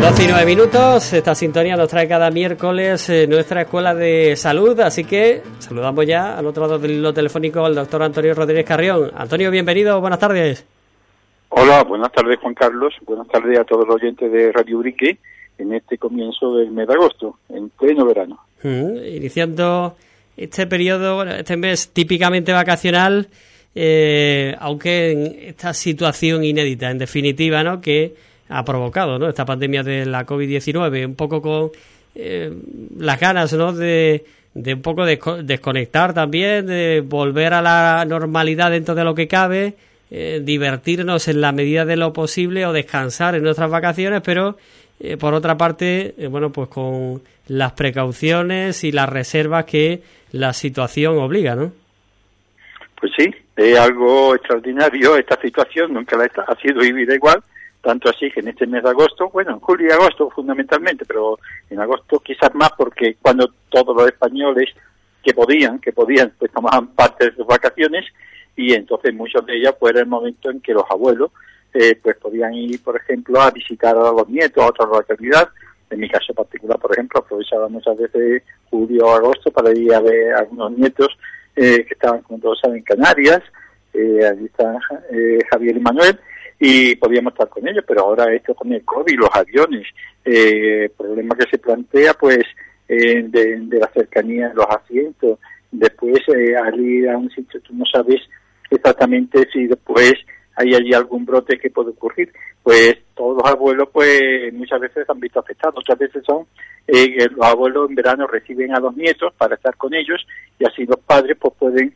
12 y 9 minutos, esta sintonía nos trae cada miércoles nuestra Escuela de Salud, así que saludamos ya al otro lado del hilo telefónico al doctor Antonio Rodríguez Carrión. Antonio, bienvenido, buenas tardes. Hola, buenas tardes Juan Carlos, buenas tardes a todos los oyentes de Radio Urique en este comienzo del mes de agosto, en pleno verano. Iniciando este periodo, bueno, este mes típicamente vacacional, aunque en esta situación inédita, en definitiva, ¿no?, que ha provocado, ¿no?, esta pandemia de la COVID-19, un poco con las ganas, ¿no?, de un poco desconectar también, de volver a la normalidad dentro de lo que cabe, divertirnos en la medida de lo posible o descansar en nuestras vacaciones, pero por otra parte, bueno, pues con las precauciones y las reservas que la situación obliga, ¿no? Pues sí, es algo extraordinario esta situación, nunca ha sido vivida igual. Tanto así que en este mes de agosto, bueno, en julio y agosto fundamentalmente, pero en agosto quizás más porque cuando todos los españoles que podían, pues tomaban parte de sus vacaciones y entonces muchos de ellas pues era el momento en que los abuelos pues podían ir, por ejemplo, a visitar a los nietos a otra localidad. En mi caso particular, por ejemplo, aprovechaba muchas veces julio o agosto para ir a ver a algunos nietos que estaban, como todos saben, en Canarias. Allí están Javier y Manuel, y podíamos estar con ellos, pero ahora esto con el COVID, los aviones, el problema que se plantea, pues, de la cercanía de los asientos, después al ir a un sitio tú no sabes exactamente si después hay allí algún brote que puede ocurrir, pues todos los abuelos pues muchas veces han visto afectados, otras veces son los abuelos en verano reciben a los nietos para estar con ellos y así los padres pues pueden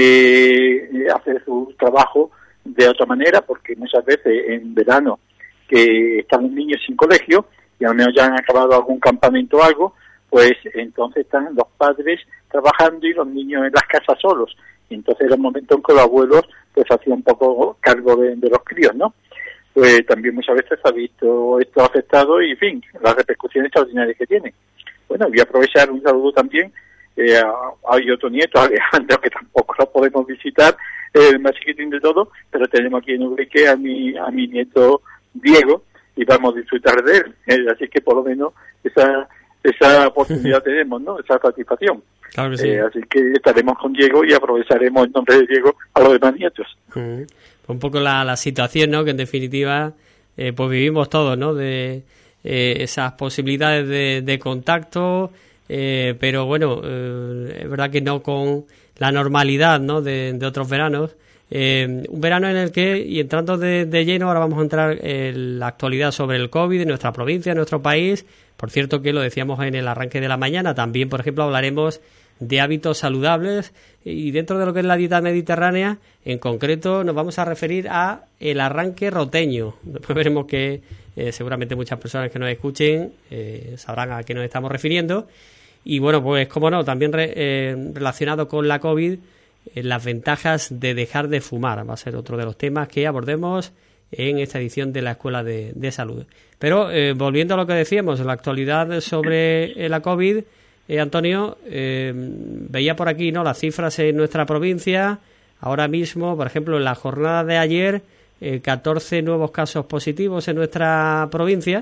hacer su trabajo de otra manera, porque muchas veces en verano que están los niños sin colegio y al menos ya han acabado algún campamento o algo, pues entonces están los padres trabajando y los niños en las casas solos, y entonces era el momento en que los abuelos pues hacían un poco cargo de los críos, ¿no? Pues también muchas veces ha visto esto afectado y, en fin, las repercusiones extraordinarias que tiene. Bueno, voy a aprovechar un saludo también. Hay otro nieto, Alejandro, que tampoco lo podemos visitar, el más chiquitín de todo, pero tenemos aquí en Ubrique a mi nieto Diego y vamos a disfrutar de él. Así que por lo menos esa oportunidad tenemos, ¿no? Esa satisfacción. Claro que sí. Así que estaremos con Diego y aprovecharemos el nombre de Diego a los demás nietos. Un poco la situación, ¿no?, que en definitiva pues vivimos todos, ¿no?, de esas posibilidades de contacto, pero bueno, es verdad que no con la normalidad, ¿no?, de otros veranos. Un verano en el que, y entrando de lleno, ahora vamos a entrar en la actualidad sobre el COVID en nuestra provincia, en nuestro país. Por cierto que lo decíamos en el arranque de la mañana, también, por ejemplo, hablaremos de hábitos saludables y dentro de lo que es la dieta mediterránea, en concreto nos vamos a referir a el arranque roteño. Después veremos que seguramente muchas personas que nos escuchen sabrán a qué nos estamos refiriendo. Y bueno, pues como no, también relacionado con la COVID, las ventajas de dejar de fumar va a ser otro de los temas que abordemos en esta edición de la Escuela de Salud. Pero volviendo a lo que decíamos, la actualidad sobre la COVID, Antonio, veía por aquí, ¿no?, las cifras en nuestra provincia. Ahora mismo, por ejemplo, en la jornada de ayer, 14 nuevos casos positivos en nuestra provincia.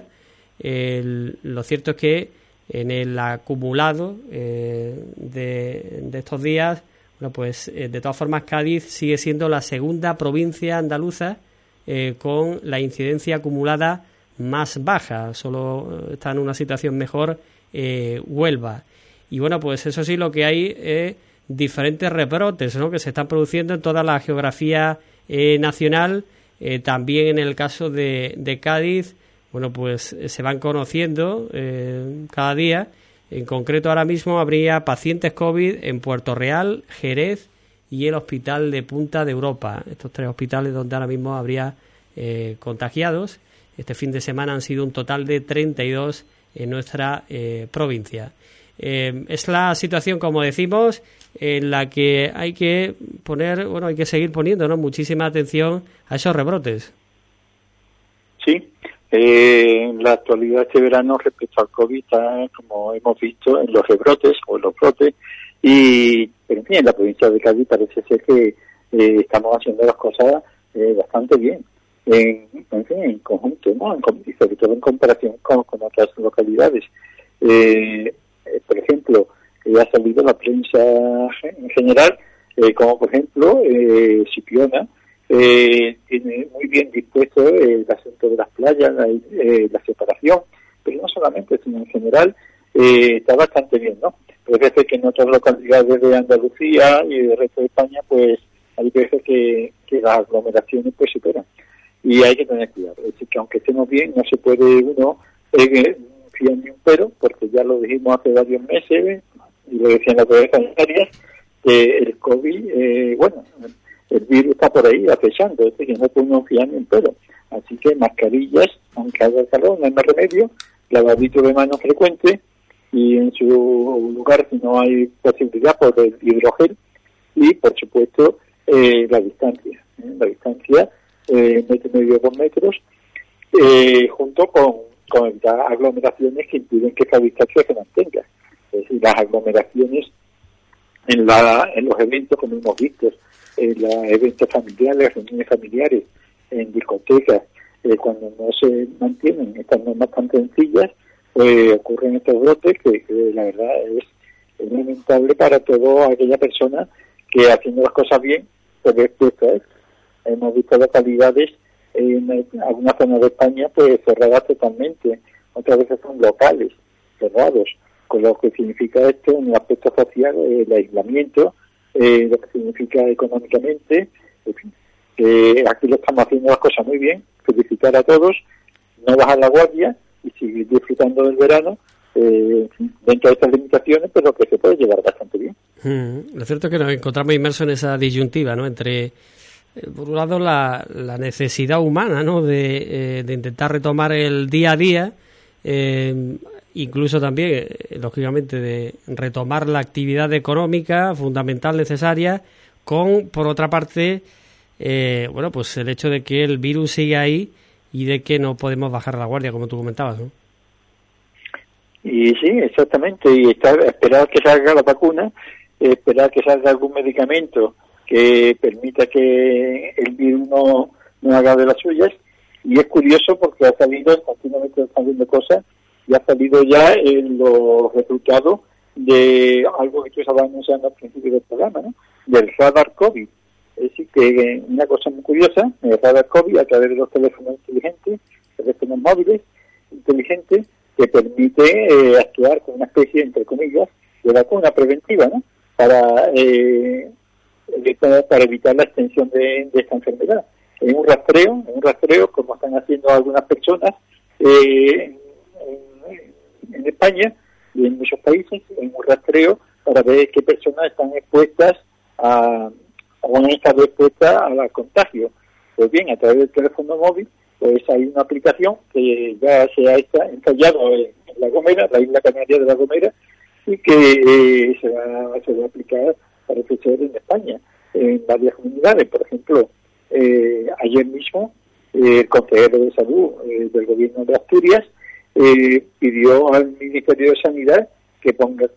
Lo cierto es que en el acumulado de estos días, bueno, pues de todas formas Cádiz sigue siendo la segunda provincia andaluza con la incidencia acumulada más baja. Solo está en una situación mejor Huelva. Y bueno, pues eso sí, lo que hay es diferentes rebrotes, ¿no?, que se están produciendo en toda la geografía nacional. También en el caso de Cádiz, bueno, pues se van conociendo cada día. En concreto, ahora mismo habría pacientes COVID en Puerto Real, Jerez y el Hospital de Punta de Europa. Estos 3 hospitales donde ahora mismo habría contagiados. Este fin de semana han sido un total de 32 en nuestra provincia. Es la situación, como decimos, en la que hay que seguir poniendo, ¿no?, muchísima atención a esos rebrotes. Sí, en la actualidad este verano respecto al COVID está, como hemos visto, en los rebrotes o en los brotes, pero en fin, en la provincia de Cádiz parece ser que estamos haciendo las cosas bastante bien. en conjunto, ¿no? Y sobre todo en comparación con otras localidades. Por ejemplo, ha salido la prensa en general, como por ejemplo Sipiona, tiene muy bien dispuesto el asunto de las playas, la separación, pero no solamente, sino en general está bastante bien, ¿no? Pero es que en otras localidades de Andalucía y del resto de España, pues hay veces que las aglomeraciones pues superan. Y hay que tener cuidado. Es decir, que aunque estemos bien, no se puede uno fiar ni un pero, porque ya lo dijimos hace varios meses, y lo decían las autoridades sanitarias, que el COVID, bueno, el virus está por ahí acechando, es decir, que no puede uno fiar ni un pero. Así que mascarillas, aunque haga calor, no hay más remedio, lavadito de manos frecuente, y en su lugar, si no hay posibilidad, por el hidrogel, y por supuesto la distancia. La distancia, 1,5 2 metros, junto con evitar aglomeraciones que impiden que esa distancia se mantenga. Es decir, las aglomeraciones en los eventos, como hemos visto, en los eventos familiares, reuniones familiares, en discotecas, cuando no se mantienen estas normas tan sencillas, ocurren estos brotes que la verdad es lamentable para toda aquella persona que haciendo las cosas bien se ve expuesta a esto. Hemos visto localidades en algunas zonas de España pues cerradas totalmente, otras veces son locales cerrados, con lo que significa esto en el aspecto social, el aislamiento, lo que significa económicamente, en fin, que aquí lo estamos haciendo las cosas muy bien, felicitar a todos, no bajar la guardia y seguir disfrutando del verano dentro de estas limitaciones, pero que se puede llevar bastante bien. Lo cierto es que nos encontramos inmersos en esa disyuntiva, ¿no? Entre, por un lado, la necesidad humana, ¿no? De intentar retomar el día a día, incluso también, lógicamente, de retomar la actividad económica fundamental, necesaria, con, por otra parte, bueno, pues el hecho de que el virus sigue ahí y de que no podemos bajar la guardia, como tú comentabas, ¿no? Y sí, exactamente, y esperar que salga la vacuna, esperar que salga algún medicamento que permita que el virus no haga de las suyas. Y es curioso porque ha salido, continuamente están viendo cosas, y ha salido ya en los resultados de algo que tú estabas anunciando al principio del programa, ¿no? Del radar COVID. Es decir, que una cosa muy curiosa, el radar COVID a través de los teléfonos inteligentes, teléfonos móviles inteligentes, que permite actuar con una especie, entre comillas, de vacuna preventiva, ¿no? Para evitar la extensión de esta enfermedad. En un rastreo, como están haciendo algunas personas en España y en muchos países, en un rastreo para ver qué personas están expuestas o han estado expuestas al contagio. Pues bien, a través del teléfono móvil, pues hay una aplicación que ya se ha ensayado en La Gomera, la isla canaria de La Gomera, y que se va a aplicar, parece ser, en España, en varias comunidades. Por ejemplo, ayer mismo, el consejero de Salud del Gobierno de Asturias pidió al Ministerio de Sanidad que ponga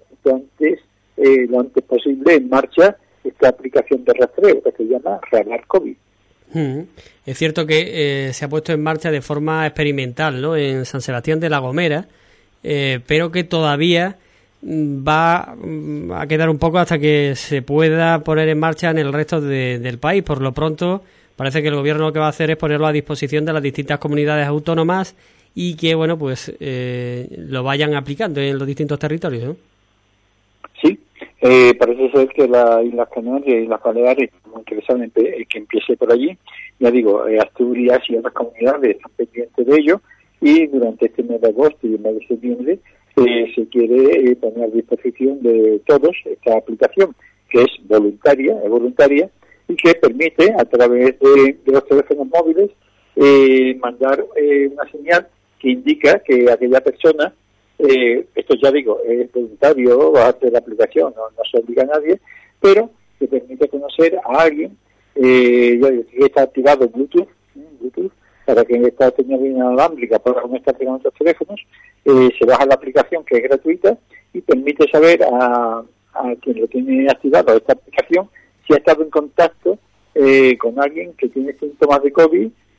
lo antes posible en marcha esta aplicación de rastreo que se llama Radar COVID. Es cierto que se ha puesto en marcha de forma experimental, ¿no?, en San Sebastián de la Gomera, pero que todavía va a quedar un poco hasta que se pueda poner en marcha en el resto del país. Por lo pronto, parece que el gobierno lo que va a hacer es ponerlo a disposición de las distintas comunidades autónomas y que, bueno, pues lo vayan aplicando en los distintos territorios, ¿no? Sí, parece ser que las Islas Canarias y las Baleares, muy interesante que empiece por allí. Ya digo, Asturias y otras comunidades están pendientes de ello, y durante este mes de agosto y el mes de septiembre se quiere poner a disposición de todos esta aplicación, que es voluntaria y que permite, a través de los teléfonos móviles, mandar una señal que indica que aquella persona, esto ya digo, es voluntario bajarse la aplicación, no se obliga a nadie, pero que permite conocer a alguien, ya digo, que está activado Bluetooth, para que esta señal inalámbrica pueda conectar con otros teléfonos, se baja la aplicación, que es gratuita, y permite saber a quien lo tiene activado esta aplicación si ha estado en contacto con alguien que tiene síntomas de COVID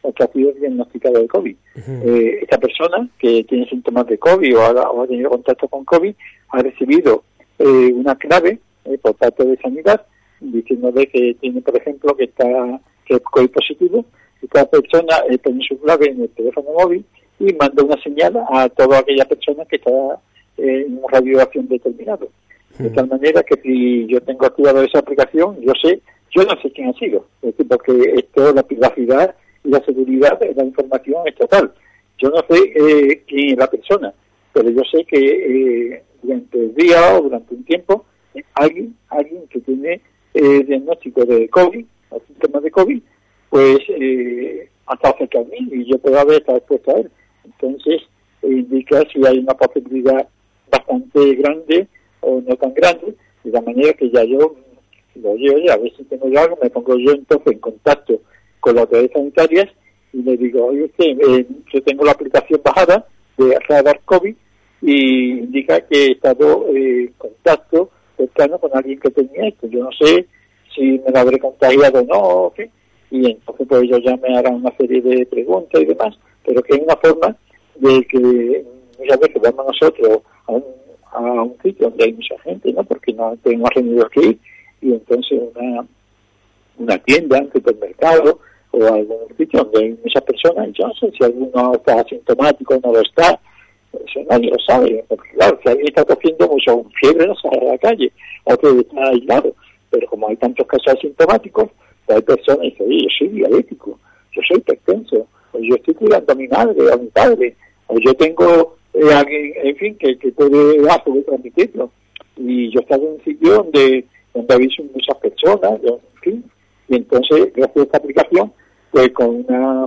o que ha sido diagnosticado de COVID. Esta persona que tiene síntomas de COVID o ha tenido contacto con COVID ha recibido una clave por parte de Sanidad diciéndole que tiene, por ejemplo, que es COVID positivo. Esta persona pone su clave en el teléfono móvil y manda una señal a toda aquella persona que está en un radio de acción determinado. De tal manera que si yo tengo activado esa aplicación, yo no sé quién ha sido, es decir, porque esto, la privacidad y la seguridad de la información es total. Yo no sé quién es la persona, pero yo sé que durante el día o durante un tiempo, alguien que tiene diagnóstico de COVID, o síntomas de COVID, pues ha estado cerca de mí y yo puedo haber estado expuesto a él. Entonces, indica si hay una posibilidad bastante grande o no tan grande, de la manera que ya yo lo llevo ya, a ver si tengo yo algo, me pongo yo entonces en contacto con las autoridades sanitarias y le digo, oye usted, yo tengo la aplicación bajada de Radar COVID y indica que he estado en contacto cercano con alguien que tenía esto. Yo no sé si me lo habré contagiado o no, ¿sí? Y entonces pues ellos ya me harán una serie de preguntas y demás, pero que es una forma de que muchas veces vamos nosotros a un sitio donde hay mucha gente, ¿no? Porque no tenemos reunidos que ir, y entonces una tienda, un supermercado o algún sitio donde hay muchas personas, yo no sé si alguno está asintomático o no lo está, eso nadie lo sabe, porque claro, si alguien está tosiendo mucho con fiebre no sale a la calle, otro está aislado, pero como hay tantos casos asintomáticos, pues hay personas que dicen, oye, yo soy diabético, yo soy hipertenso, o yo estoy cuidando a mi madre, a mi padre, o yo tengo alguien, en fin, que puede transmitirlo, y yo he estado en un sitio donde hay muchas personas, en fin, y entonces gracias a esta aplicación, pues con una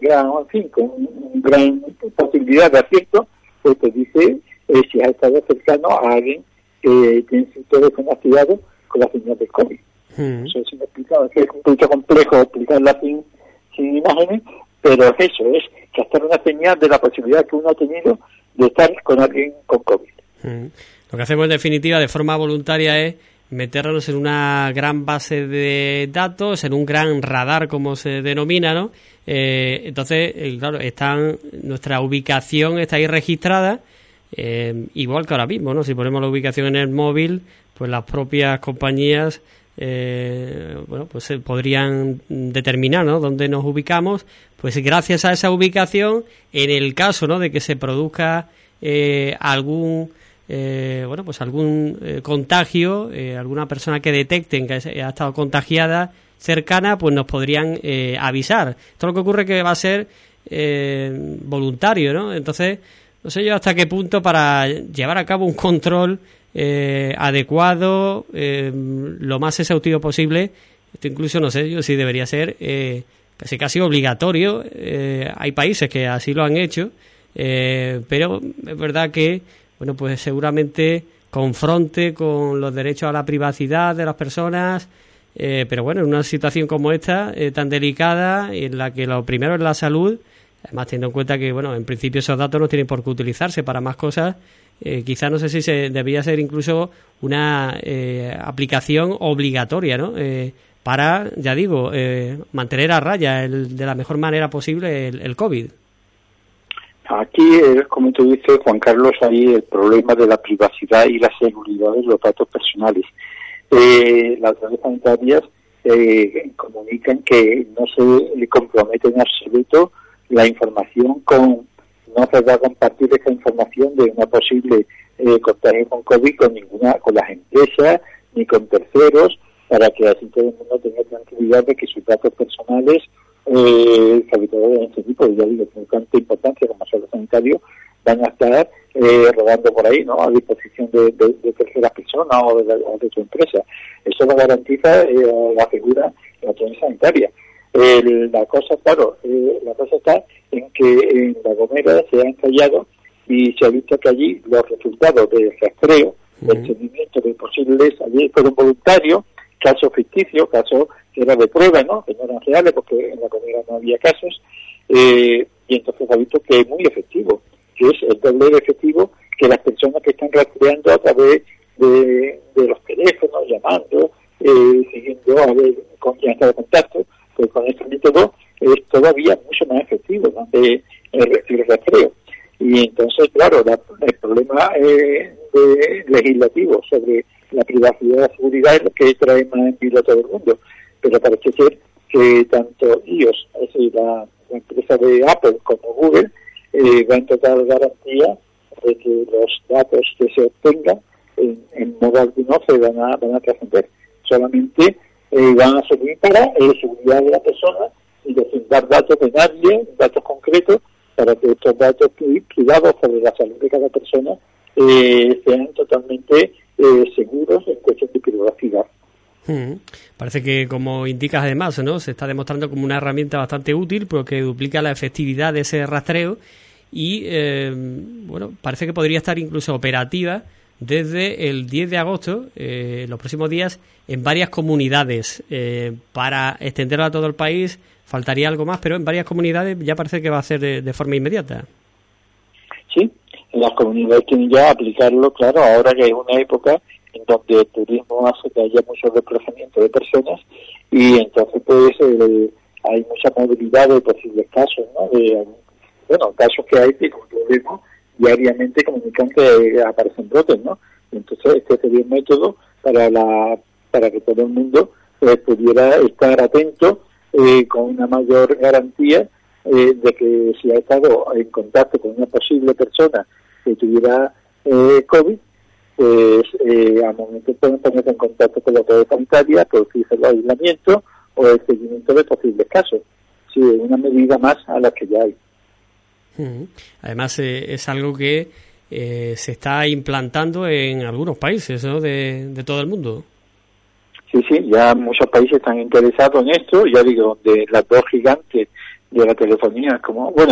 gran posibilidad de acierto, pues te dice si has estado cercano a alguien que tiene su teléfono activado con la señal de COVID. Eso es explicado, es un poquito complejo explicarla sin imágenes, pero eso es captar una señal de la posibilidad que uno ha tenido de estar con alguien con COVID. Lo que hacemos en definitiva de forma voluntaria es meternos en una gran base de datos, en un gran radar, como se denomina, ¿no? Entonces, claro, nuestra ubicación está ahí registrada, igual que ahora mismo, ¿no? Si ponemos la ubicación en el móvil, pues las propias compañías pues podrían determinar, ¿no?, dónde nos ubicamos, pues gracias a esa ubicación, en el caso, ¿no?, de que se produzca algún contagio, alguna persona que detecten que ha estado contagiada cercana, pues nos podrían avisar. Esto lo que ocurre que va a ser voluntario, ¿no? Entonces, no sé yo hasta qué punto para llevar a cabo un control adecuado, lo más exhaustivo posible, esto incluso no sé yo si debería ser casi obligatorio. Hay países que así lo han hecho, pero es verdad que pues seguramente confronte con los derechos a la privacidad de las personas, pero bueno, en una situación como esta, tan delicada, en la que lo primero es la salud, además teniendo en cuenta que, en principio esos datos no tienen por qué utilizarse para más cosas, quizás no sé si se debería ser incluso una aplicación obligatoria, ¿no? Para, ya digo, mantener a raya de la mejor manera posible el COVID. Aquí, como tú dices, Juan Carlos, hay el problema de la privacidad y la seguridad de los datos personales. Las autoridades sanitarias comunican que no se compromete en absoluto la información no se va a compartir esta información de una posible contagio con COVID con las empresas ni con terceros, para que así todo el mundo tenga tranquilidad de que sus datos personales, sobre todo en este tipo, ya digo, con tanta importancia como son los sanitarios, van a estar rodando por ahí, ¿no?, a disposición de terceras personas o de su empresa. Eso lo garantiza la asegura la autoridad sanitaria. La cosa está en que en La Gomera se ha ensayado y se ha visto que allí los resultados del rastreo, del seguimiento de posibles, allí fueron voluntarios, casos ficticios, casos que eran de prueba, ¿no?, que no eran reales porque en La Gomera no había casos, y entonces se ha visto que es muy efectivo, que es el doble de efectivo que las personas que están rastreando a través de los teléfonos, llamando, siguiendo a ver con quién está de contacto. Pues con este método es todavía mucho el rastreo. Y entonces, claro, el problema legislativo sobre la privacidad y la seguridad es lo que trae más en vilo a todo el mundo. Pero parece ser que tanto iOS, es decir, la empresa de Apple como Google, va a total garantía de que los datos que se obtengan en modo alguno se van a trascender. Solamente van a servir para seguridad de la persona y sin dar datos de nadie, datos concretos, para que estos datos privados sobre la salud de cada persona sean totalmente seguros en cuestión de privacidad. Parece que, como indicas además, ¿no?, se está demostrando como una herramienta bastante útil porque duplica la efectividad de ese rastreo y, bueno, parece que podría estar incluso operativa desde el 10 de agosto, los próximos días, en varias comunidades. Para extenderlo a todo el país faltaría algo más, pero en varias comunidades ya parece que va a ser de forma inmediata. Sí, en las comunidades tienen ya aplicarlo, claro, ahora que es una época en donde el turismo hace que haya mucho desplazamiento de personas y entonces pues hay mucha movilidad de posibles casos, ¿no? Casos que hay que, como todos vemos, diariamente comunican que aparecen brotes, ¿no? Entonces este sería un método para que todo el mundo pudiera estar atento con una mayor garantía de que si ha estado en contacto con una posible persona que tuviera COVID, pues al momento pueden ponerse en contacto con la autoridad sanitaria, producirse el aislamiento o el seguimiento de posibles casos. Sí, una medida más a las que ya hay. Además, es algo que se está implantando en algunos países, ¿no?, de todo el mundo. Sí, ya muchos países están interesados en esto, ya digo, de las dos gigantes de la telefonía, dos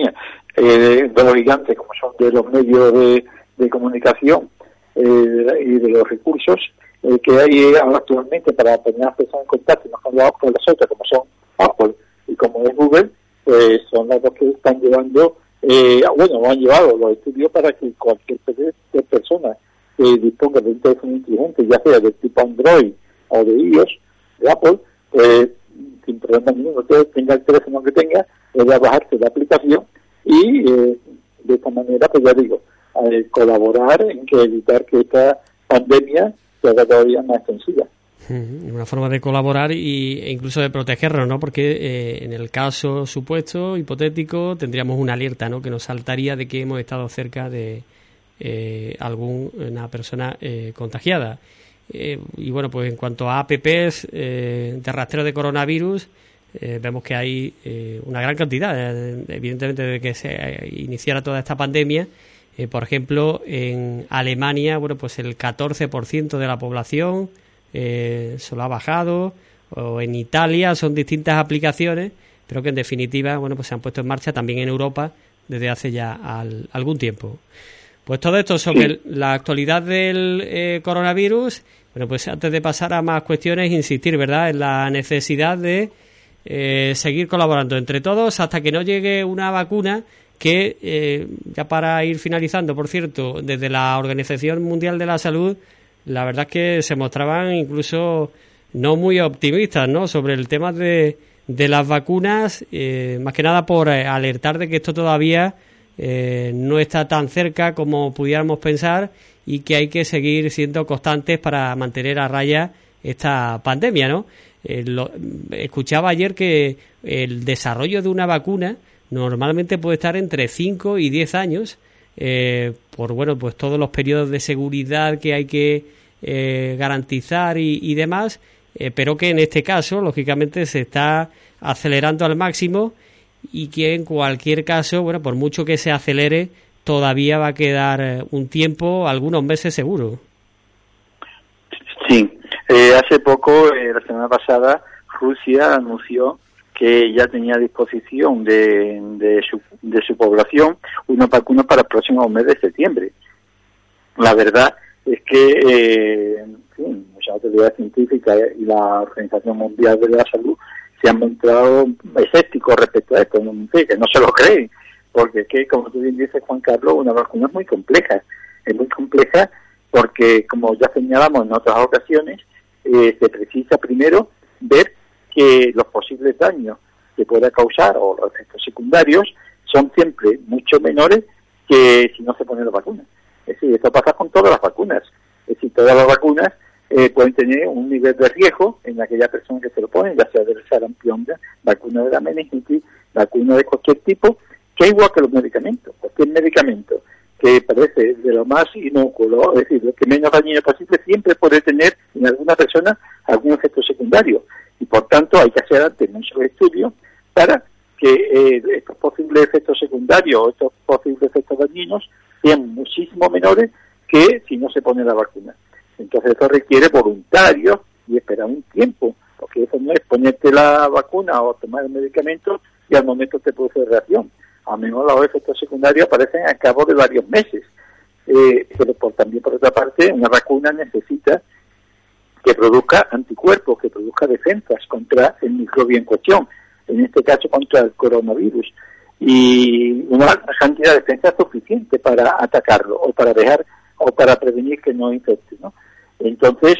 gigantes como son de los medios de comunicación y de los recursos que hay actualmente para poner a las personas en contacto, no con las otras, como son Apple y como es Google, pues son las dos que están llevando, han llevado los estudios para que cualquier persona que disponga de un teléfono inteligente, ya sea del tipo Android o de iOS, de Apple, sin problema ninguno, que tenga el teléfono que tenga, pueda bajarse la aplicación y de esta manera, pues ya digo, colaborar en que evitar que esta pandemia se haga todavía más extensiva. Una forma de colaborar e incluso de protegernos, ¿no? Porque en el caso supuesto, hipotético, tendríamos una alerta, ¿no?, que nos saltaría de que hemos estado cerca de alguna persona contagiada. Y bueno, pues en cuanto a apps de rastreo de coronavirus, vemos que hay una gran cantidad, evidentemente, desde que se iniciara toda esta pandemia. Por ejemplo, en Alemania, bueno, pues el 14% de la población solo ha bajado, o en Italia son distintas aplicaciones, pero que en definitiva, bueno, pues se han puesto en marcha también en Europa desde hace ya algún tiempo. Pues todo esto sobre la actualidad del coronavirus. Bueno, pues antes de pasar a más cuestiones, insistir, ¿verdad?, en la necesidad de seguir colaborando entre todos hasta que no llegue una vacuna que, ya para ir finalizando, por cierto, desde la Organización Mundial de la Salud, la verdad es que se mostraban incluso no muy optimistas, ¿no?, sobre el tema de las vacunas, más que nada por alertar de que esto todavía no está tan cerca como pudiéramos pensar y que hay que seguir siendo constantes para mantener a raya esta pandemia, ¿no? Escuchaba ayer que el desarrollo de una vacuna normalmente puede estar entre 5 y 10 años por, bueno, pues todos los periodos de seguridad que hay que garantizar y demás, pero que en este caso, lógicamente, se está acelerando al máximo y que en cualquier caso, bueno, por mucho que se acelere, todavía va a quedar un tiempo, algunos meses seguro. Sí, hace poco, la semana pasada, Rusia anunció que ya tenía a disposición de su población unas vacunas para el próximo mes de septiembre. La verdad es que muchas autoridades científicas y la Organización Mundial de la Salud se han mostrado escépticos respecto a esto, que no se lo creen, porque que, como tú bien dices, Juan Carlos, una vacuna es muy compleja porque, como ya señalamos en otras ocasiones, se precisa primero ver que los posibles daños que pueda causar o los efectos secundarios son siempre mucho menores que si no se pone la vacuna. Es decir, esto pasa con todas las vacunas. Es decir, todas las vacunas pueden tener un nivel de riesgo en aquella persona que se lo pone, ya sea del sarampión, vacuna de la meningitis, vacuna de cualquier tipo, que es igual que los medicamentos. Cualquier medicamento que parece de lo más inocuo, es decir, lo que menos dañino posible, siempre puede tener en alguna persona algún efecto secundario. Y por tanto hay que hacer antes muchos estudios para que estos posibles efectos secundarios o estos posibles efectos dañinos sean muchísimo menores que si no se pone la vacuna. Entonces eso requiere voluntarios y esperar un tiempo, porque eso no es ponerte la vacuna o tomar el medicamento y al momento te produce reacción. A menos los efectos secundarios aparecen al cabo de varios meses. Pero también por otra parte, una vacuna necesita que produzca anticuerpos, que produzca defensas contra el microbio en cuestión, en este caso contra el coronavirus, y una cantidad de defensas suficiente para atacarlo o para dejar o para prevenir que no infecte, ¿no? Entonces,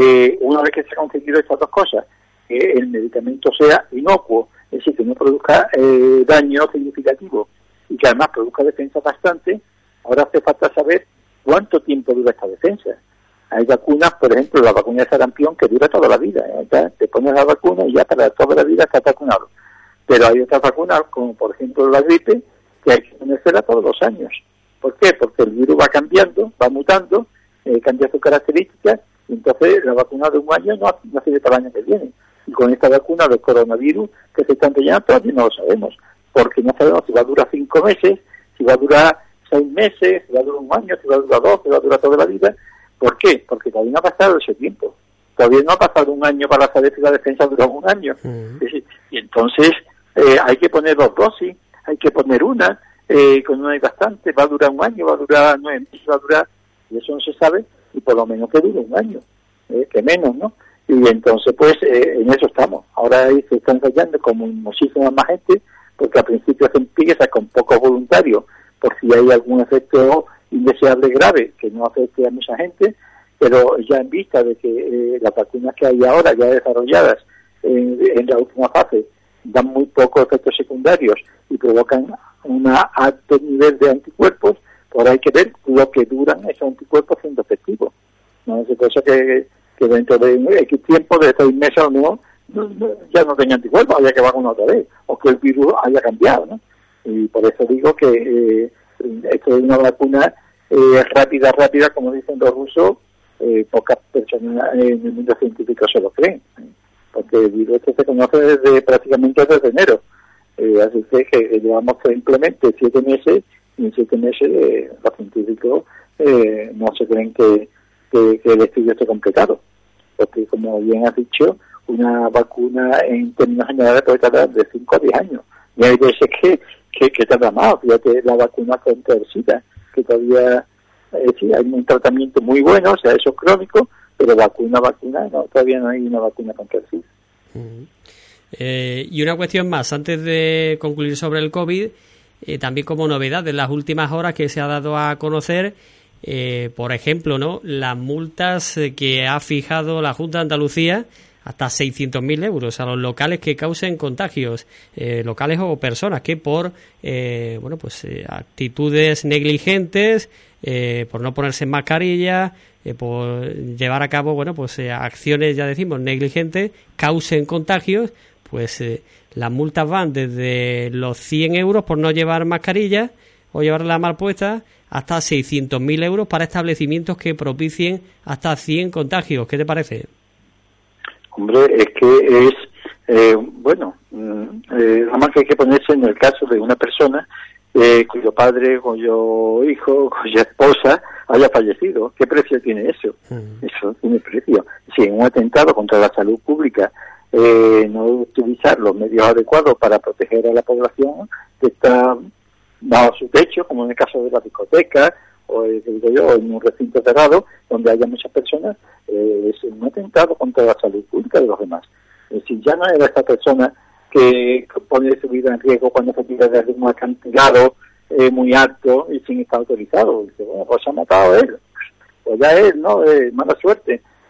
una vez que se ha conseguido estas dos cosas, que el medicamento sea inocuo, es decir, que no produzca daño significativo y que además produzca defensa bastante, ahora hace falta saber cuánto tiempo dura esta defensa. Hay vacunas, por ejemplo, la vacuna de sarampión, que dura toda la vida. Ya te pones la vacuna y ya para toda la vida estás vacunado. Pero hay otras vacunas, como por ejemplo la gripe, que hay que ponérsela todos los años. ¿Por qué? Porque el virus va cambiando, va mutando, cambia sus características, y entonces la vacuna de un año no sirve para el año que viene. Y con esta vacuna del coronavirus que se están rellenando, todavía no lo sabemos, porque no sabemos si va a durar 5 meses, si va a durar 6 meses, si va a durar un año, si va a durar 2, si va a durar toda la vida. ¿Por qué? Porque todavía no ha pasado ese tiempo. Todavía no ha pasado un año para saber si la defensa dura un año. Es decir, y entonces hay que poner 2 dosis, hay que poner una, con una hay bastante, va a durar un año, va a durar 9 meses, va a durar, y eso no se sabe, y por lo menos que dure un año, que menos, ¿no? Y entonces, pues, en eso estamos. Ahora ahí se está ensayando como muchísima más gente, porque al principio se empieza con pocos voluntarios, por si hay algún efecto indeseable grave que no afecte a mucha gente, pero ya en vista de que las vacunas que hay ahora ya desarrolladas en la última fase dan muy pocos efectos secundarios y provocan un alto nivel de anticuerpos, ahora hay que ver lo que duran esos anticuerpos siendo efectivos. No es cosa que dentro de X tiempo, de 6 meses o no, ya no tenga anticuerpos, haya que vacunar otra vez, o que el virus haya cambiado, ¿no? Y por eso digo que esto es una vacuna rápida, como dicen los rusos, pocas personas en el mundo científico se lo creen, porque el virus este se conoce prácticamente desde enero, así que llevamos simplemente 7 meses, y en 7 meses los científicos no se creen que el estudio esté completado, porque como bien has dicho, una vacuna en términos generales puede tardar de 5 a 10 años, y hay veces que tarda más. Fíjate la vacuna contra el SIDA, que todavía sí, hay un tratamiento muy bueno, o sea, eso es crónico, pero vacuna, no, todavía no hay una vacuna contra el SIDA. Y una cuestión más, antes de concluir sobre el COVID, también como novedad de las últimas horas que se ha dado a conocer, por ejemplo, ¿no?, las multas que ha fijado la Junta de Andalucía, hasta 600.000 euros a los locales que causen contagios, locales o personas que por actitudes negligentes, por no ponerse mascarilla, por llevar a cabo acciones, ya decimos, negligentes, causen contagios, pues las multas van desde los 100 euros por no llevar mascarilla o llevarla mal puesta hasta 600.000 euros para establecimientos que propicien hasta 100 contagios. ¿Qué te parece? Hombre, es que es, nada más que hay que ponerse en el caso de una persona cuyo padre, cuyo hijo, cuya esposa haya fallecido. ¿Qué precio tiene eso? Eso tiene precio. Si en un atentado contra la salud pública no utilizar los medios adecuados para proteger a la población que está bajo su techo, como en el caso de la discoteca, o en un recinto cerrado donde haya muchas personas, es un atentado contra la salud pública de los demás. Si ya no era esta persona que pone su vida en riesgo cuando se tira de un acantilado muy alto y sin estar autorizado, dice, bueno, pues se ha matado él, pues ya él, ¿no? Mala suerte.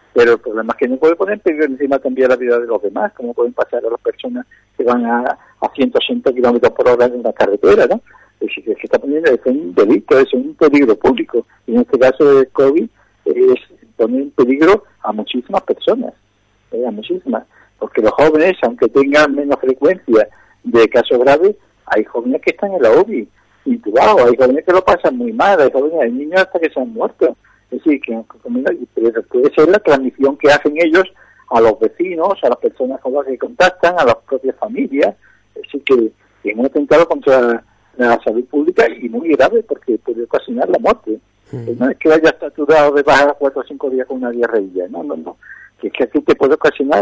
pero el problema es que no puede poner en peligro encima también la vida de los demás, como pueden pasar a las personas que van a 180 kilómetros por hora en una carretera, ¿no? Es decir, que se está poniendo, es un delito, es un peligro público. Y en este caso de COVID es poner en peligro a muchísimas personas, a muchísimas, porque los jóvenes, aunque tengan menos frecuencia de casos graves, hay jóvenes que están en la UBI, intubados, hay jóvenes que lo pasan muy mal, hay niños hasta que se han muerto. Es decir, que puede ser la transmisión que hacen ellos a los vecinos, a las personas con las que contactan, a las propias familias. Es decir, que es un atentado contra la salud pública y muy grave porque puede ocasionar la muerte. No es que haya saturado de bajar 4 o 5 días con una diarrea, no. Que es que aquí te puede ocasionar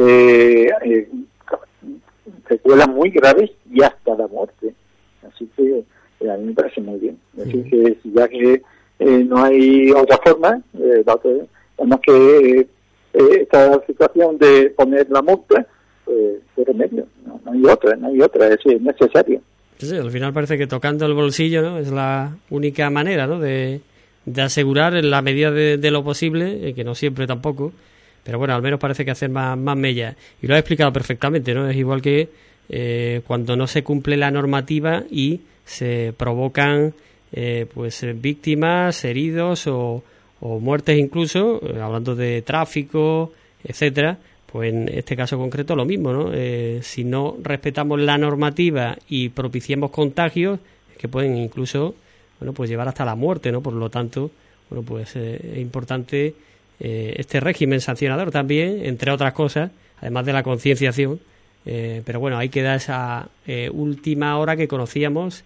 secuelas muy graves y hasta la muerte. Así que a mí me parece muy bien. Así que ya que no hay otra forma, además que esta situación de poner la multa, de remedio, no hay otra, es necesario. Sí, al final parece que tocando el bolsillo, ¿no?, es la única manera, ¿no?, de asegurar en la medida de lo posible, que no siempre tampoco, pero bueno, al menos parece que hacer más mella. Y lo has explicado perfectamente, ¿no? Es igual que cuando no se cumple la normativa y se provocan pues víctimas, heridos o muertes incluso, hablando de tráfico, etcétera. Pues en este caso concreto lo mismo, ¿no? Si no respetamos la normativa y propiciamos contagios que pueden incluso, bueno, pues llevar hasta la muerte, ¿no? Por lo tanto, bueno, pues es importante este régimen sancionador también, entre otras cosas, además de la concienciación. Pero bueno, ahí queda esa última hora que conocíamos,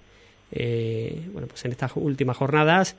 bueno, pues en estas últimas jornadas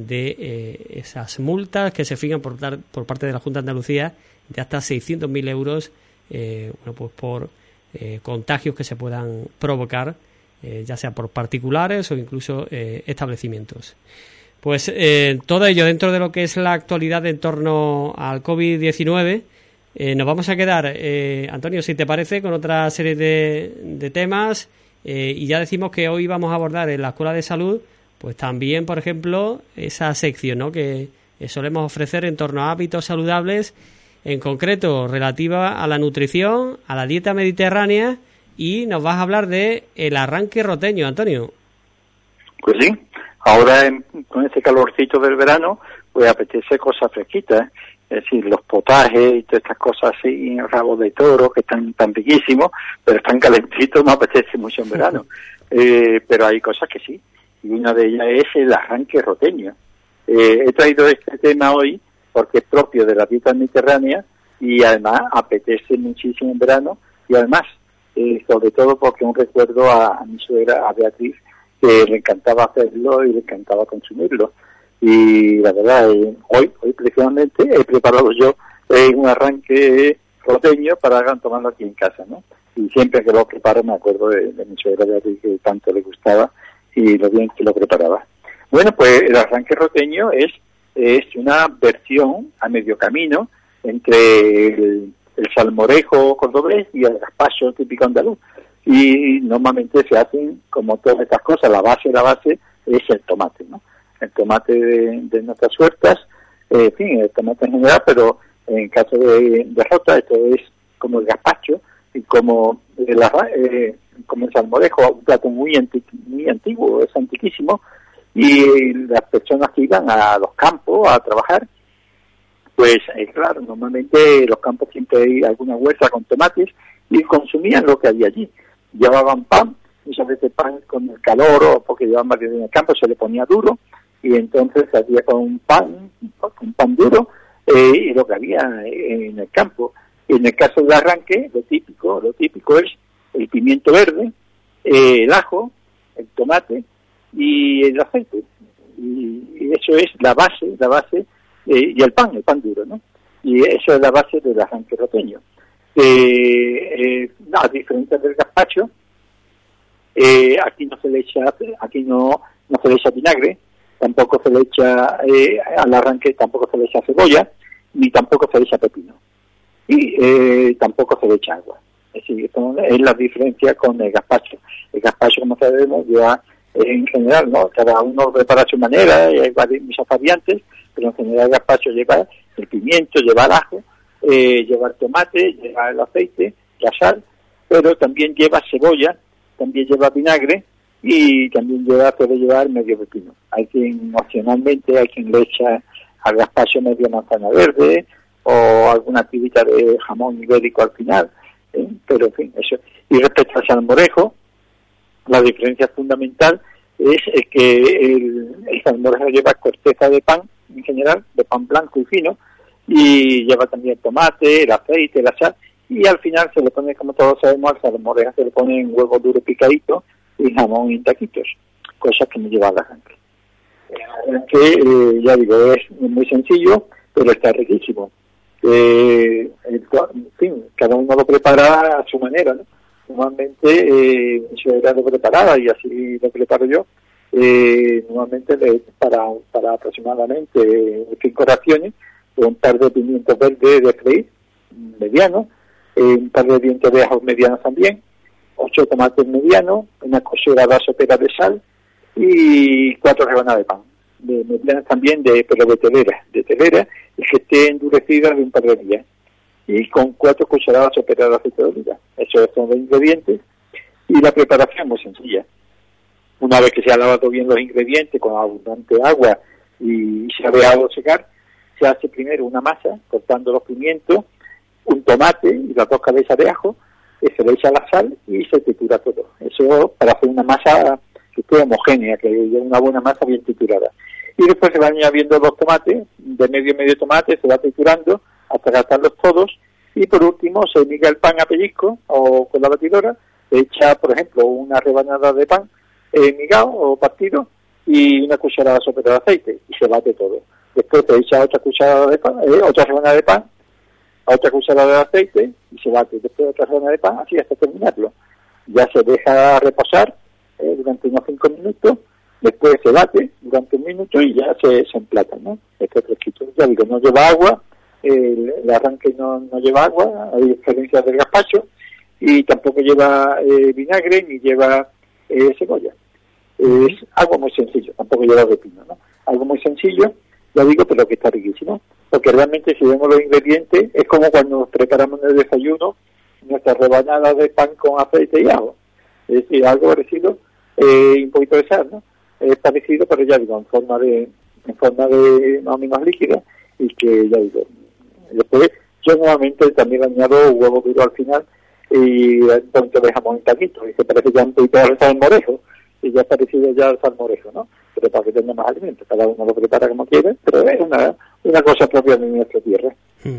de esas multas que se fijan por parte de la Junta de Andalucía de hasta 600.000 euros, bueno, pues por contagios que se puedan provocar, ya sea por particulares o incluso establecimientos. Pues todo ello dentro de lo que es la actualidad en torno al COVID-19. Nos vamos a quedar, Antonio, si te parece, con otra serie de temas, y ya decimos que hoy vamos a abordar en la Escuela de Salud, pues también, por ejemplo, esa sección, ¿no?, que solemos ofrecer en torno a hábitos saludables, en concreto relativa a la nutrición, a la dieta mediterránea, y nos vas a hablar de el arranque roteño, Antonio. Pues sí, ahora con este calorcito del verano, pues apetece cosas fresquitas, es decir, los potajes y todas estas cosas así, rabos de toro, que están tan riquísimos, pero están calentitos, no apetece mucho en verano. Pero hay cosas que sí, y una de ellas es el arranque roteño. He traído este tema hoy porque es propio de la dieta mediterránea y además apetece muchísimo en verano, y además, sobre todo porque un recuerdo a mi suegra, a Beatriz, que le encantaba hacerlo y le encantaba consumirlo. Y la verdad, hoy precisamente he preparado yo un arranque roteño para tomarlo aquí en casa, ¿no? Y siempre que lo preparo me acuerdo de mi suegra Beatriz, que tanto le gustaba y lo bien que lo preparaba. Bueno, pues el arranque roteño es una versión a medio camino entre el salmorejo cordobés y el gazpacho típico andaluz. Y normalmente se hacen como todas estas cosas, la base es el tomate, ¿no? El tomate de nuestras huertas, en fin, el tomate en general, pero en caso de Rota, esto es como el gazpacho y como el salmorejo, un plato muy antiguo, es antiquísimo, y las personas que iban a los campos a trabajar, pues claro, normalmente en los campos siempre hay alguna huerta con tomates y consumían lo que había allí. Llevaban pan, muchas veces pan con el calor o porque llevaban más días en el campo, se le ponía duro, y entonces se hacía con pan duro y lo que había en el campo. En el caso del arranque, lo típico es el pimiento verde, el ajo, el tomate y el aceite. Y eso es la base, y el pan duro, ¿no? Y eso es la base del arranque roteño. A diferencia del gazpacho, aquí no se le echa vinagre, tampoco se le echa al arranque, tampoco se le echa cebolla, ni tampoco se le echa pepino, y tampoco se le echa agua. Es decir, es la diferencia con el gazpacho. El gazpacho, como sabemos, lleva en general, ¿no? Cada uno prepara a su manera, y hay muchas variantes, pero en general el gazpacho lleva el pimiento, lleva el ajo, lleva el tomate, lleva el aceite, la sal, pero también lleva cebolla, también lleva vinagre y también puede llevar medio pepino. Hay quien opcionalmente, hay quien le echa al gazpacho media manzana verde o alguna tirita de jamón ibérico al final, pero en fin, eso. Y respecto al salmorejo, la diferencia fundamental es que el salmorejo lleva corteza de pan, en general, de pan blanco y fino, y lleva también tomate, el aceite, la sal, y al final se le pone, como todos sabemos, al salmorejo se le pone un huevo duro picadito y jamón en taquitos, cosas que no lleva la gente. Ya digo, es muy sencillo, pero está riquísimo. En fin, cada uno lo prepara a su manera, ¿no? Normalmente yo era lo preparaba y así lo preparo yo. Normalmente para aproximadamente 5 raciones, un par de pimientos verdes de freír, medianos, un par de dientes de ajo medianos también, 8 tomates medianos, una cucharada sopera de sal y 4 rebanadas de pan. Medianas también, pero de telera, y que esté endurecida de un par de días. Y con 4 cucharadas soperas de aceite de oliva. Esos son los ingredientes. Y la preparación es muy sencilla. Una vez que se ha lavado bien los ingredientes con abundante agua y se ha dejado secar, se hace primero una masa cortando los pimientos, un tomate y las 2 cabezas de ajo, se le echa la sal y se tritura todo. Eso para hacer una masa que esté homogénea, que haya una buena masa bien triturada. Y después se van añadiendo los tomates, de medio tomate, se va triturando hasta gastarlos todos, y por último se miga el pan a pellizco o con la batidora, se echa, por ejemplo, una rebanada de pan migado o partido y una cucharada sopera de aceite, y se bate todo. Después se echa otra cucharada de pan, otra rebanada de pan, otra cucharada de aceite y se bate. Después otra rebanada de pan, así hasta terminarlo. Ya se deja reposar durante unos 5 minutos, después se bate durante 1 minuto y ya se emplata, ¿no? Este fresquito. Ya digo, no lleva agua, el arranque no lleva agua, hay diferencias del gazpacho, y tampoco lleva vinagre ni lleva cebolla. Es algo muy sencillo, tampoco lleva pepino, ¿no? Algo muy sencillo, ya digo, pero que está riquísimo, porque realmente si vemos los ingredientes es como cuando preparamos el desayuno nuestra rebanada de pan con aceite y ajo, es decir, algo parecido, un poquito de sal, ¿no? Es parecido, pero ya digo, en forma de más o menos líquida, y que ya digo, después yo normalmente también le añado huevo duro al final y un poquito de jamón en taquitos, y se parece ya un poquito al salmorejo, y ya es parecido ya al salmorejo, ¿no? Pero para que tenga más alimentos, cada uno lo prepara como quiere, pero es una cosa propia de nuestra tierra.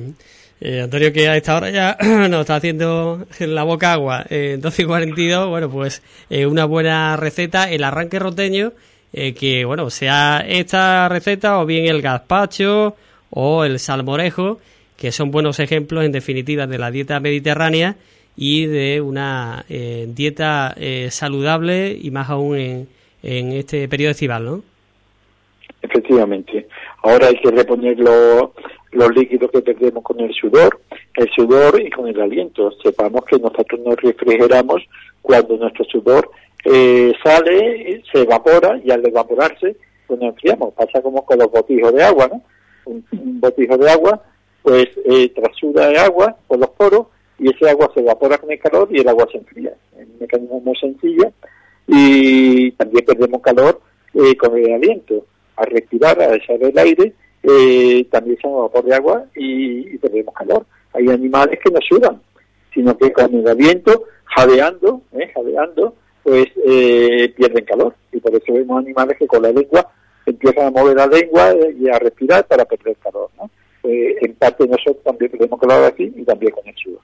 Antonio, que a esta hora ya nos está haciendo la boca agua, 12:42, bueno, pues una buena receta, el arranque roteño, que bueno, sea esta receta o bien el gazpacho o el salmorejo, que son buenos ejemplos en definitiva de la dieta mediterránea y de una dieta saludable, y más aún en este periodo estival, ¿no? Efectivamente. Ahora hay que reponer los líquidos que perdemos con el sudor y con el aliento. Sepamos que nosotros nos refrigeramos cuando nuestro sudor sale, se evapora, y al evaporarse pues nos enfriamos. Pasa como con los botijos de agua, ¿no? Un botijo de agua pues trasuda de agua por los poros, y ese agua se evapora con el calor y el agua se enfría. Es un mecanismo muy sencillo, y también perdemos calor con el aliento. Al respirar, al echar el aire, también se vapor de agua y perdemos calor. Hay animales que no sudan, sino que con el aliento, jadeando, pues pierden calor. Y por eso vemos animales que con la lengua empiezan a mover la lengua y a respirar para perder calor, ¿no? En parte nosotros también perdemos calor así, y también con el sudor.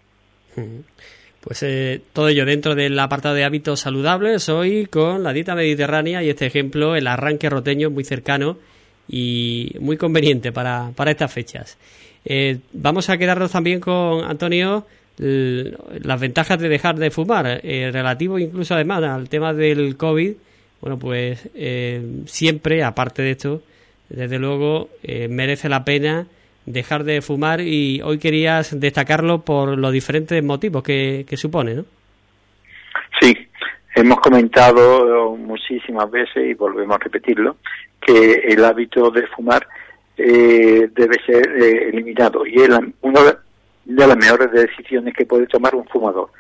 Pues todo ello dentro del apartado de hábitos saludables, hoy con la dieta mediterránea y este ejemplo, el arranque roteño, muy cercano y muy conveniente para estas fechas. Vamos a quedarnos también con Antonio, las ventajas de dejar de fumar, relativo incluso además al tema del COVID. Bueno, pues siempre, aparte de esto, desde luego merece la pena dejar de fumar, y hoy querías destacarlo por los diferentes motivos que supone, ¿no? Sí, hemos comentado muchísimas veces, y volvemos a repetirlo, que el hábito de fumar debe ser eliminado, y es una de las mejores decisiones que puede tomar un fumador,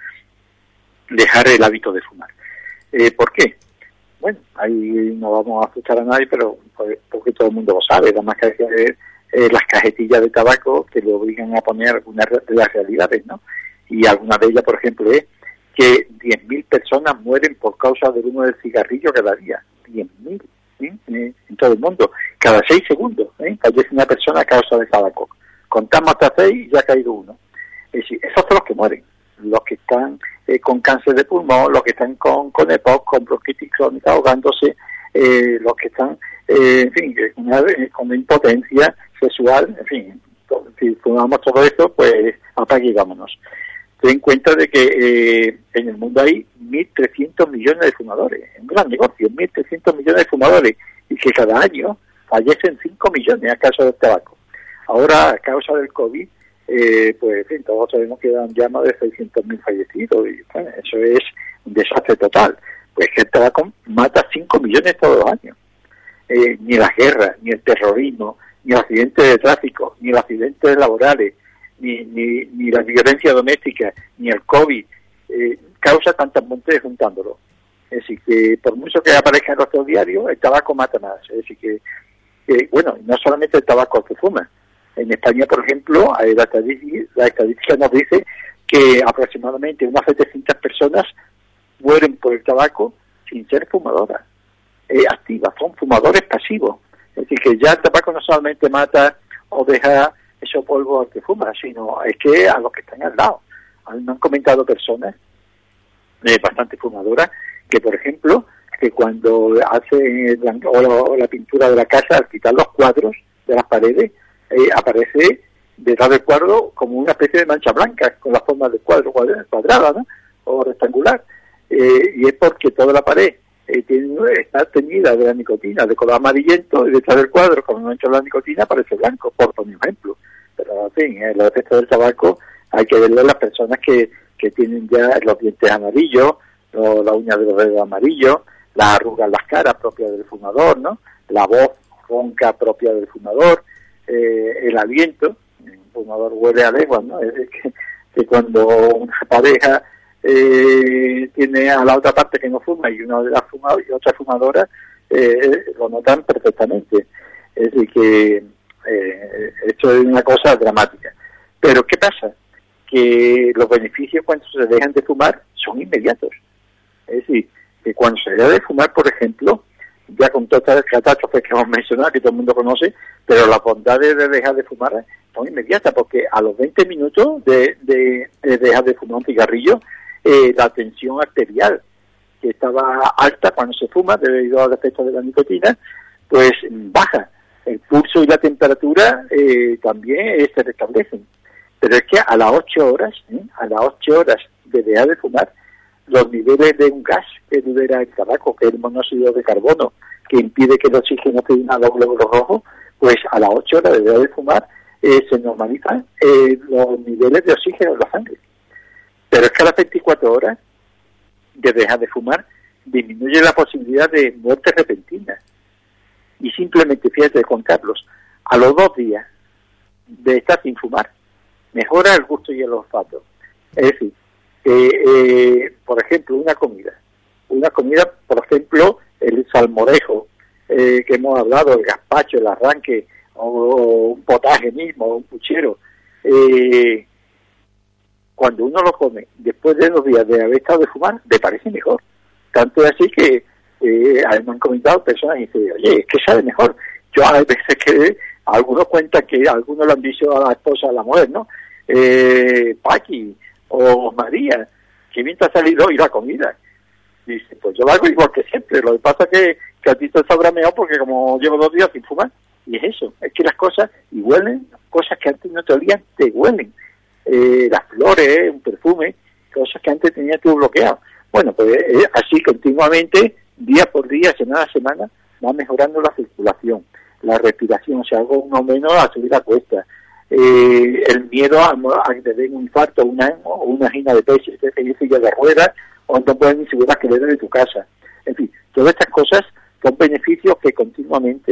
dejar el hábito de fumar. ¿Por qué? Bueno, ahí no vamos a asustar a nadie, pero porque todo el mundo lo sabe, además que las cajetillas de tabaco que le obligan a poner algunas de las realidades, ¿no? Y alguna de ellas, por ejemplo, es que 10.000 personas mueren por causa del humo del cigarrillo cada día. 10.000, en todo el mundo. Cada 6 segundos fallece una persona a causa del tabaco. Contamos hasta 6 y ya ha caído uno. Es decir, esos son los que mueren. Los que están con cáncer de pulmón, los que están con EPOC, con bronquitis crónica, ahogándose, los que están, en fin, con impotencia sexual, en fin. Si fumamos todo esto, pues apague y vámonos. Ten en cuenta de que en el mundo hay 1.300 millones de fumadores. Es un gran negocio, 1.300 millones de fumadores, y que cada año fallecen 5 millones a causa del tabaco. Ahora, a causa del COVID, pues en fin, todos sabemos que dan ya más de 600.000 fallecidos, y bueno, eso es un desastre total. Pues que el tabaco mata 5 millones todos los años. Ni las guerras, ni el terrorismo, ni los accidentes de tráfico, ni los accidentes laborales, ni la violencia doméstica, ni el COVID, causa tantas muertes juntándolo. Es decir, que por mucho que aparezca en nuestros diarios, el tabaco mata más. Es decir, que bueno, no solamente el tabaco que fuma. En España, por ejemplo, la estadística nos dice que aproximadamente unas 700 personas mueren por el tabaco sin ser fumadoras activas, son fumadores pasivos. Es decir, que ya el tabaco no solamente mata o deja esos polvos al que fuma, sino es que a los que están al lado. A mí me han comentado personas bastante fumadoras que, por ejemplo, que cuando hacen la pintura de la casa, al quitar los cuadros de las paredes, aparece detrás del cuadro como una especie de mancha blanca con la forma del cuadro cuadrada, ¿no? O rectangular, y es porque toda la pared está teñida de la nicotina de color amarillento, y detrás del cuadro, como no ha hecho la nicotina, aparece blanco, por poner un ejemplo. Pero en fin, los efectos del tabaco hay que verlo en las personas que tienen ya los dientes amarillos, la uña de los dedos amarillos, las arrugas en las caras propias del fumador, ¿no? La voz ronca propia del fumador, el aliento. El fumador huele a lengua, ¿no? Es que cuando una pareja tiene a la otra parte que no fuma y una de las y otra fumadora, lo notan perfectamente. Es decir, que esto es una cosa dramática. Pero ¿qué pasa? Que los beneficios cuando se dejan de fumar son inmediatos. Es decir, que cuando se deja de fumar, por ejemplo, ya con todas estas catástrofes que hemos mencionado, que todo el mundo conoce, pero las bondades de dejar de fumar son inmediatas, porque a los 20 minutos de dejar de fumar un cigarrillo, la tensión arterial, que estaba alta cuando se fuma debido al efecto de la nicotina, pues baja. El pulso y la temperatura también se restablecen. Pero es que a las 8 horas de dejar de fumar, los niveles de un gas que libera el tabaco, que es el monóxido de carbono, que impide que el oxígeno quede en los glóbulos rojos, pues a las 8 horas de dejar de fumar se normalizan los niveles de oxígeno en la sangre. Pero es que a las 24 horas de dejar de fumar disminuye la posibilidad de muerte repentina. Y simplemente, fíjate, Juan Carlos, a los 2 días de estar sin fumar, mejora el gusto y el olfato. Es decir, por ejemplo, una comida, por ejemplo, el salmorejo que hemos hablado, el gazpacho, el arranque, o un potaje mismo, o un puchero, cuando uno lo come después de 2 días de haber estado de fumar, le parece mejor. Tanto es así que me han comentado personas y dicen, oye, es que sabe mejor. Yo hay veces que algunos cuentan que algunos lo han dicho a la esposa, a la mujer, ¿no? Paqui o María, que bien te ha salido hoy la comida. Dice, pues yo lo hago igual que siempre. Lo que pasa es que a ti te sabrá mejor porque como llevo 2 días sin fumar. Y es eso, es que las cosas, y huelen, cosas que antes no te olían, te huelen. Las flores, un perfume, cosas que antes tenías tú bloqueado. Bueno, pues así continuamente, día por día, semana a semana, va mejorando la circulación, la respiración, si hago uno menos a subir la cuesta, el miedo a que te den un infarto o una angina de pecho, que es silla de ruedas, o no pueden ni subir las escaleras de tu casa. En fin, todas estas cosas son beneficios que continuamente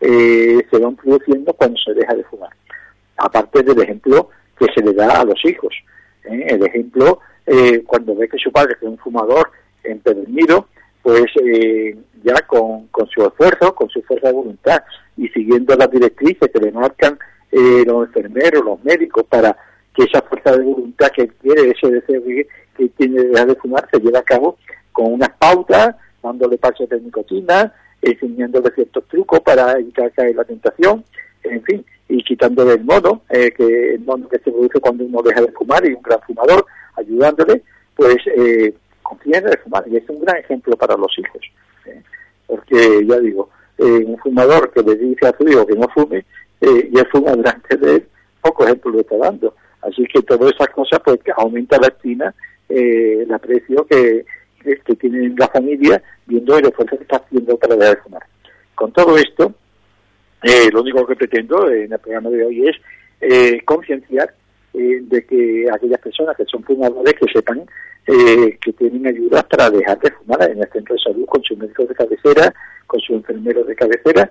se van produciendo cuando se deja de fumar. Aparte del ejemplo que se le da a los hijos. El ejemplo, cuando ve que su padre, que es un fumador empedernido, pues ya con su esfuerzo, con su fuerza de voluntad y siguiendo las directrices que le marcan los enfermeros, los médicos, para que esa fuerza de voluntad que quiere, ese deseo que tiene de dejar de fumar, se lleve a cabo con unas pautas, dándole pasos de nicotina, enseñándole ciertos trucos para evitar caer en la tentación, en fin, y quitándole el mono que se produce cuando uno deja de fumar, y un gran fumador, ayudándole, pues confía en el fumar, y es un gran ejemplo para los hijos, porque ya digo, un fumador que le dice a su hijo que no fume, y él fuma delante de él, poco ejemplo le está dando. Así que todas esas cosas pues aumenta la estima, el aprecio que tiene la familia viendo el esfuerzo que está haciendo para dejar de fumar. Con todo esto, lo único que pretendo en el programa de hoy es concienciar de que aquellas personas que son fumadores que sepan que tienen ayudas para dejar de fumar en el centro de salud, con sus médicos de cabecera, con sus enfermeros de cabecera,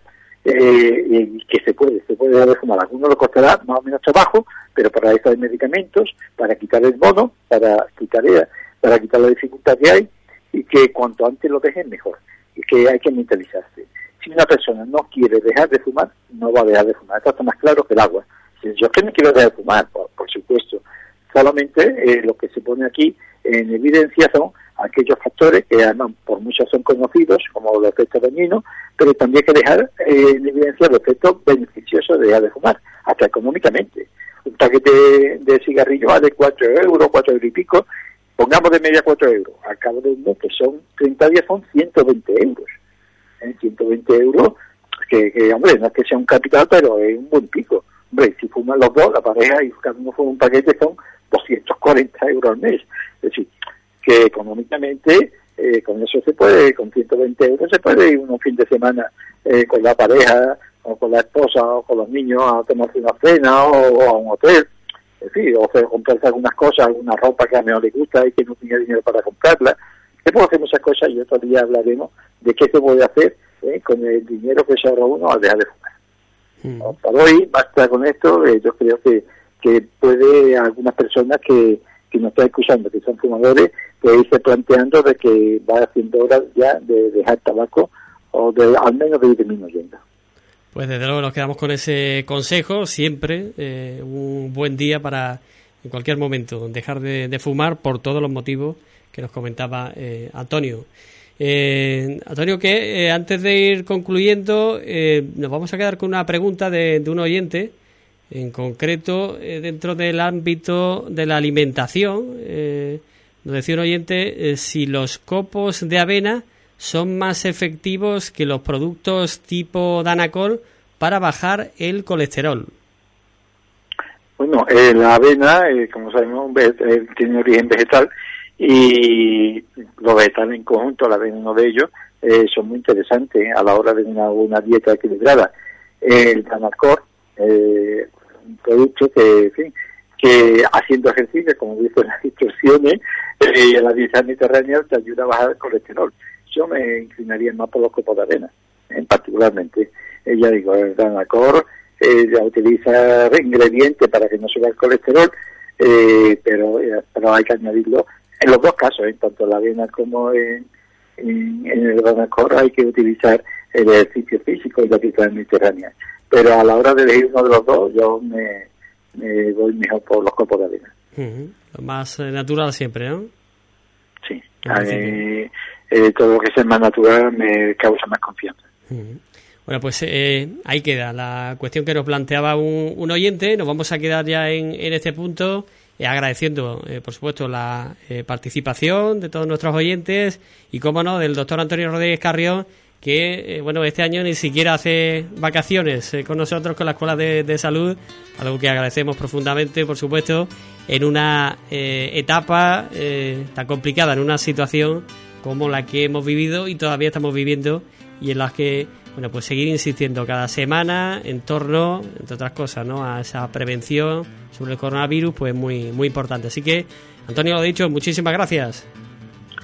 y que se puede dejar de fumar. A algunos le costará más o menos trabajo, pero para eso hay medicamentos, para quitar el mono, para quitar la dificultad que hay, y que cuanto antes lo dejen mejor, y que hay que mentalizarse. Si una persona no quiere dejar de fumar, no va a dejar de fumar. Esto está más claro que el agua. Si yo que no quiero dejar de fumar, por supuesto, solamente lo que se pone aquí en evidencia son aquellos factores que además por muchos son conocidos, como los efectos dañinos, pero también hay que dejar en evidencia los efectos beneficiosos de dejar de fumar, hasta económicamente. Un paquete de cigarrillos vale 4 euros, 4 euros y pico, pongamos de media 4 euros, al cabo de un mes, que son 30 días, son 120 euros. 120 euros, que hombre, no es que sea un capital, pero es un buen pico. Hombre, si fuman los dos, la pareja, y cada uno fuma un paquete, son 240 euros al mes. Es decir, que económicamente con eso se puede, con 120 euros se puede ir un fin de semana con la pareja o con la esposa o con los niños a tomarse una cena o a un hotel, en fin, o comprarse algunas cosas, alguna ropa que a mí no le gusta y que no tiene dinero para comprarla. Se puede hacer muchas cosas y otro día hablaremos de qué se puede hacer con el dinero que se ahorra uno al dejar de fumar. Para hoy basta con esto. Yo creo que puede algunas personas que nos están escuchando, que son fumadores, que irse planteando de que va haciendo hora ya de dejar tabaco o de al menos de ir disminuyendo. Pues desde luego nos quedamos con ese consejo, siempre un buen día para en cualquier momento dejar de fumar por todos los motivos que nos comentaba Antonio. Antonio, que antes de ir concluyendo nos vamos a quedar con una pregunta de un oyente, en concreto dentro del ámbito de la alimentación. Nos decía un oyente si los copos de avena son más efectivos que los productos tipo Danacol para bajar el colesterol. Bueno, la avena, como sabemos, tiene origen vegetal, y los vegetales en conjunto, la avena uno de ellos, son muy interesantes a la hora de una dieta equilibrada. El Danacol, un producto que, en fin, que haciendo ejercicio, como dicen las instrucciones, la dieta mediterránea te ayuda a bajar el colesterol. Yo me inclinaría más por los copos de avena, particularmente. Ya digo, el Danacol ya utiliza ingredientes para que no suba el colesterol, pero hay que añadirlo en los dos casos, tanto en la avena como en el Danacol hay que utilizar el ejercicio físico y la dieta mediterránea. Pero a la hora de elegir uno de los dos, yo me voy mejor por los copos de avena. Lo más natural siempre, ¿no? Sí. Todo lo que sea más natural me causa más confianza. Bueno, pues ahí queda la cuestión que nos planteaba un oyente. Nos vamos a quedar ya en este punto, agradeciendo, por supuesto, la participación de todos nuestros oyentes y, cómo no, del doctor Antonio Rodríguez Carrión, que este año ni siquiera hace vacaciones con nosotros, con la Escuela de Salud, algo que agradecemos profundamente, por supuesto, en una etapa tan complicada, en una situación como la que hemos vivido y todavía estamos viviendo, y en las que pues seguir insistiendo cada semana en torno, entre otras cosas, ¿no?, a esa prevención sobre el coronavirus, pues muy muy importante. Así que, Antonio, lo dicho, muchísimas gracias.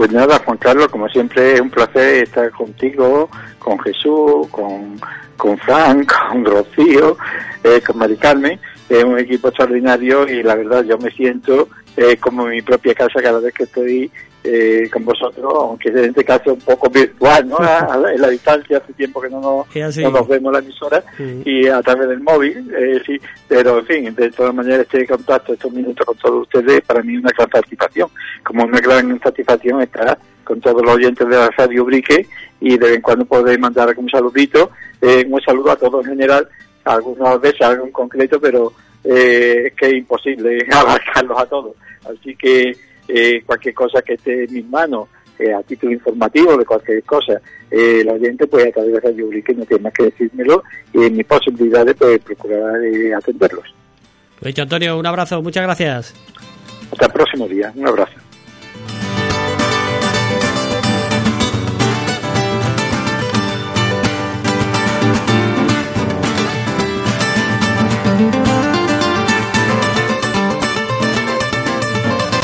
Pues nada, Juan Carlos, como siempre es un placer estar contigo, con Jesús, con Fran, con Rocío, con Mari Carmen. Es un equipo extraordinario y la verdad yo me siento como en mi propia casa cada vez que estoy con vosotros, aunque en este caso un poco virtual, ¿no? En la distancia, hace tiempo que no nos vemos la emisora y a través del móvil, sí, pero en fin, de todas maneras este contacto, estos minutos con todos ustedes, para mí es una gran satisfacción, como una gran satisfacción estar con todos los oyentes de la Radio Ubrique y de vez en cuando podéis mandar algún saludito, un saludo a todos en general, algunas veces algo en concreto, pero es que es imposible abarcarlos a todos, así que cualquier cosa que esté en mis manos, a título informativo de cualquier cosa, el oyente pues a través de Radio Ubrique no tiene más que decírmelo y en mis posibilidades pues procurar atenderlos. Pues Antonio, un abrazo, muchas gracias. Hasta el próximo día, un abrazo.